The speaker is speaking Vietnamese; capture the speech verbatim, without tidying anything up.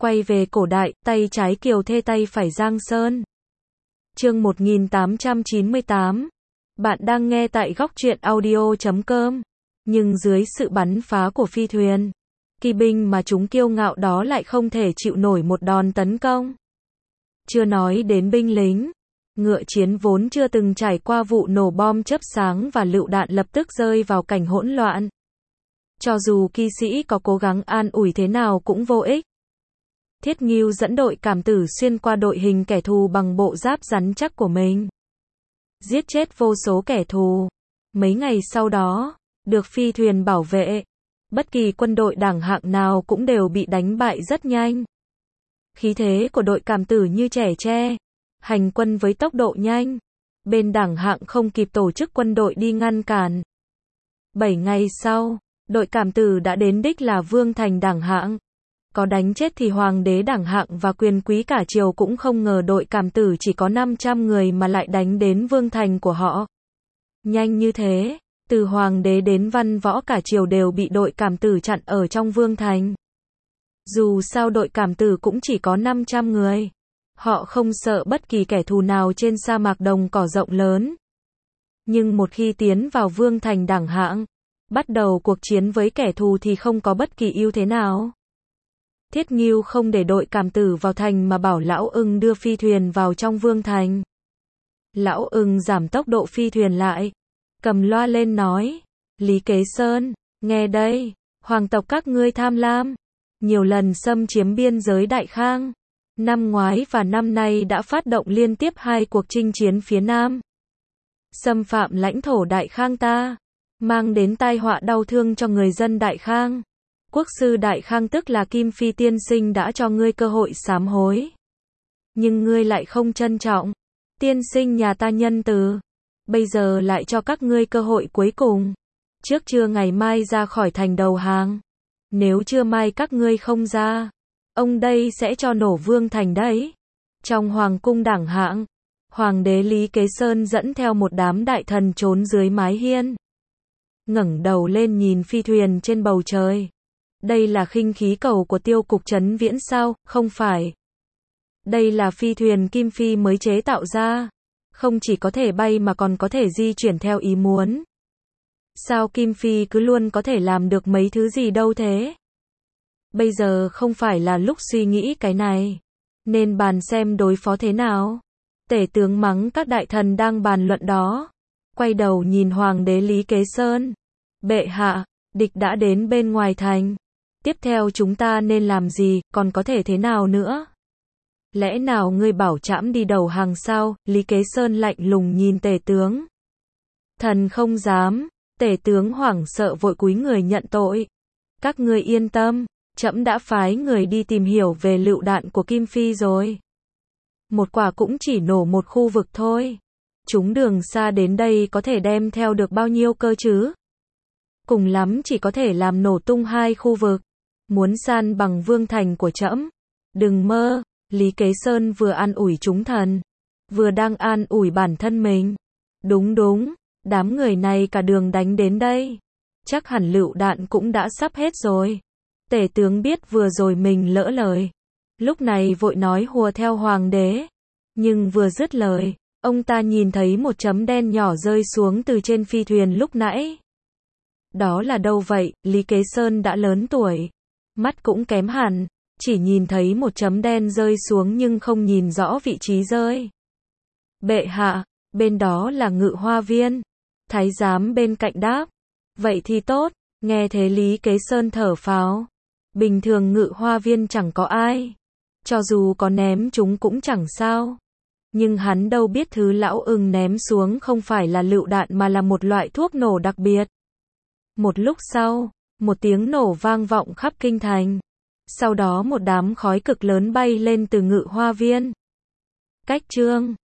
Quay về cổ đại, tay trái Kiều Thê tay phải Giang Sơn. Chương một nghìn tám trăm chín mươi tám. Bạn đang nghe tại góc truyện audio chấm com. Nhưng dưới sự bắn phá của phi thuyền, kỳ binh mà chúng kiêu ngạo đó lại không thể chịu nổi một đòn tấn công. Chưa nói đến binh lính, ngựa chiến vốn chưa từng trải qua vụ nổ bom chớp sáng và lựu đạn lập tức rơi vào cảnh hỗn loạn. Cho dù kỵ sĩ có cố gắng an ủi thế nào cũng vô ích. Thiết Ngưu dẫn đội cảm tử xuyên qua đội hình kẻ thù bằng bộ giáp rắn chắc của mình, giết chết vô số kẻ thù. Mấy ngày sau đó, được phi thuyền bảo vệ, bất kỳ quân đội đẳng hạng nào cũng đều bị đánh bại rất nhanh. Khí thế của đội cảm tử như trẻ tre, hành quân với tốc độ nhanh, bên đẳng hạng không kịp tổ chức quân đội đi ngăn cản. Bảy ngày sau, đội cảm tử đã đến đích là Vương Thành đẳng hạng. Có đánh chết thì hoàng đế đẳng hạng và quyền quý cả triều cũng không ngờ đội cảm tử chỉ có năm trăm người mà lại đánh đến Vương Thành của họ. Nhanh như thế, từ hoàng đế đến văn võ cả triều đều bị đội cảm tử chặn ở trong Vương Thành. Dù sao đội cảm tử cũng chỉ có năm trăm người. Họ không sợ bất kỳ kẻ thù nào trên sa mạc đồng cỏ rộng lớn. Nhưng một khi tiến vào Vương Thành đẳng hạng, bắt đầu cuộc chiến với kẻ thù thì không có bất kỳ ưu thế nào. Thiết Ngưu không để đội cảm tử vào thành mà bảo Lão Ưng đưa phi thuyền vào trong Vương Thành. Lão Ưng giảm tốc độ phi thuyền lại, cầm loa lên nói, Lý Kế Sơn, nghe đây, hoàng tộc các ngươi tham lam, nhiều lần xâm chiếm biên giới Đại Khang. Năm ngoái và năm nay đã phát động liên tiếp hai cuộc chinh chiến phía Nam. Xâm phạm lãnh thổ Đại Khang ta, mang đến tai họa đau thương cho người dân Đại Khang. Quốc sư Đại Khang tức là Kim Phi tiên sinh đã cho ngươi cơ hội sám hối. Nhưng ngươi lại không trân trọng. Tiên sinh nhà ta nhân từ, bây giờ lại cho các ngươi cơ hội cuối cùng. Trước trưa ngày mai ra khỏi thành đầu hàng. Nếu trưa mai các ngươi không ra, ông đây sẽ cho nổ Vương Thành đấy. Trong hoàng cung đẳng hạng, hoàng đế Lý Kế Sơn dẫn theo một đám đại thần trốn dưới mái hiên. Ngẩng đầu lên nhìn phi thuyền trên bầu trời. Đây là khinh khí cầu của Tiêu Cục Trấn Viễn sao? Không phải. Đây là phi thuyền Kim Phi mới chế tạo ra. Không chỉ có thể bay mà còn có thể di chuyển theo ý muốn. Sao Kim Phi cứ luôn có thể làm được mấy thứ gì đâu thế? Bây giờ không phải là lúc suy nghĩ cái này. Nên bàn xem đối phó thế nào. Tể tướng mắng các đại thần đang bàn luận đó. Quay đầu nhìn hoàng đế Lý Kế Sơn. Bệ hạ, địch đã đến bên ngoài thành. Tiếp theo chúng ta nên làm gì, còn có thể thế nào nữa? Lẽ nào ngươi bảo trẫm đi đầu hàng sao? Lý Kế Sơn lạnh lùng nhìn tể tướng. Thần không dám. Tể tướng hoảng sợ vội cúi người nhận tội. Các ngươi yên tâm, trẫm đã phái người đi tìm hiểu về lựu đạn của Kim Phi rồi. Một quả cũng chỉ nổ một khu vực thôi. Chúng đường xa đến đây có thể đem theo được bao nhiêu cơ chứ? Cùng lắm chỉ có thể làm nổ tung hai khu vực. Muốn san bằng Vương Thành của trẫm, đừng mơ. Lý Kế Sơn vừa an ủi chúng thần, vừa đang an ủi bản thân mình. Đúng đúng, đám người này cả đường đánh đến đây. Chắc hẳn lựu đạn cũng đã sắp hết rồi. Tể tướng biết vừa rồi mình lỡ lời. Lúc này vội nói hùa theo hoàng đế. Nhưng vừa dứt lời, ông ta nhìn thấy một chấm đen nhỏ rơi xuống từ trên phi thuyền lúc nãy. Đó là đâu vậy? Lý Kế Sơn đã lớn tuổi, mắt cũng kém hẳn, chỉ nhìn thấy một chấm đen rơi xuống nhưng không nhìn rõ vị trí rơi. Bệ hạ, bên đó là Ngự Hoa Viên. Thái giám bên cạnh đáp. Vậy thì tốt. Nghe thế Lý Kế Sơn thở phào. Bình thường Ngự Hoa Viên chẳng có ai. Cho dù có ném chúng cũng chẳng sao. Nhưng hắn đâu biết thứ Lão Ưng ném xuống không phải là lựu đạn mà là một loại thuốc nổ đặc biệt. Một lúc sau, một tiếng nổ vang vọng khắp kinh thành. Sau đó một đám khói cực lớn bay lên từ Ngự Hoa Viên. Cách chương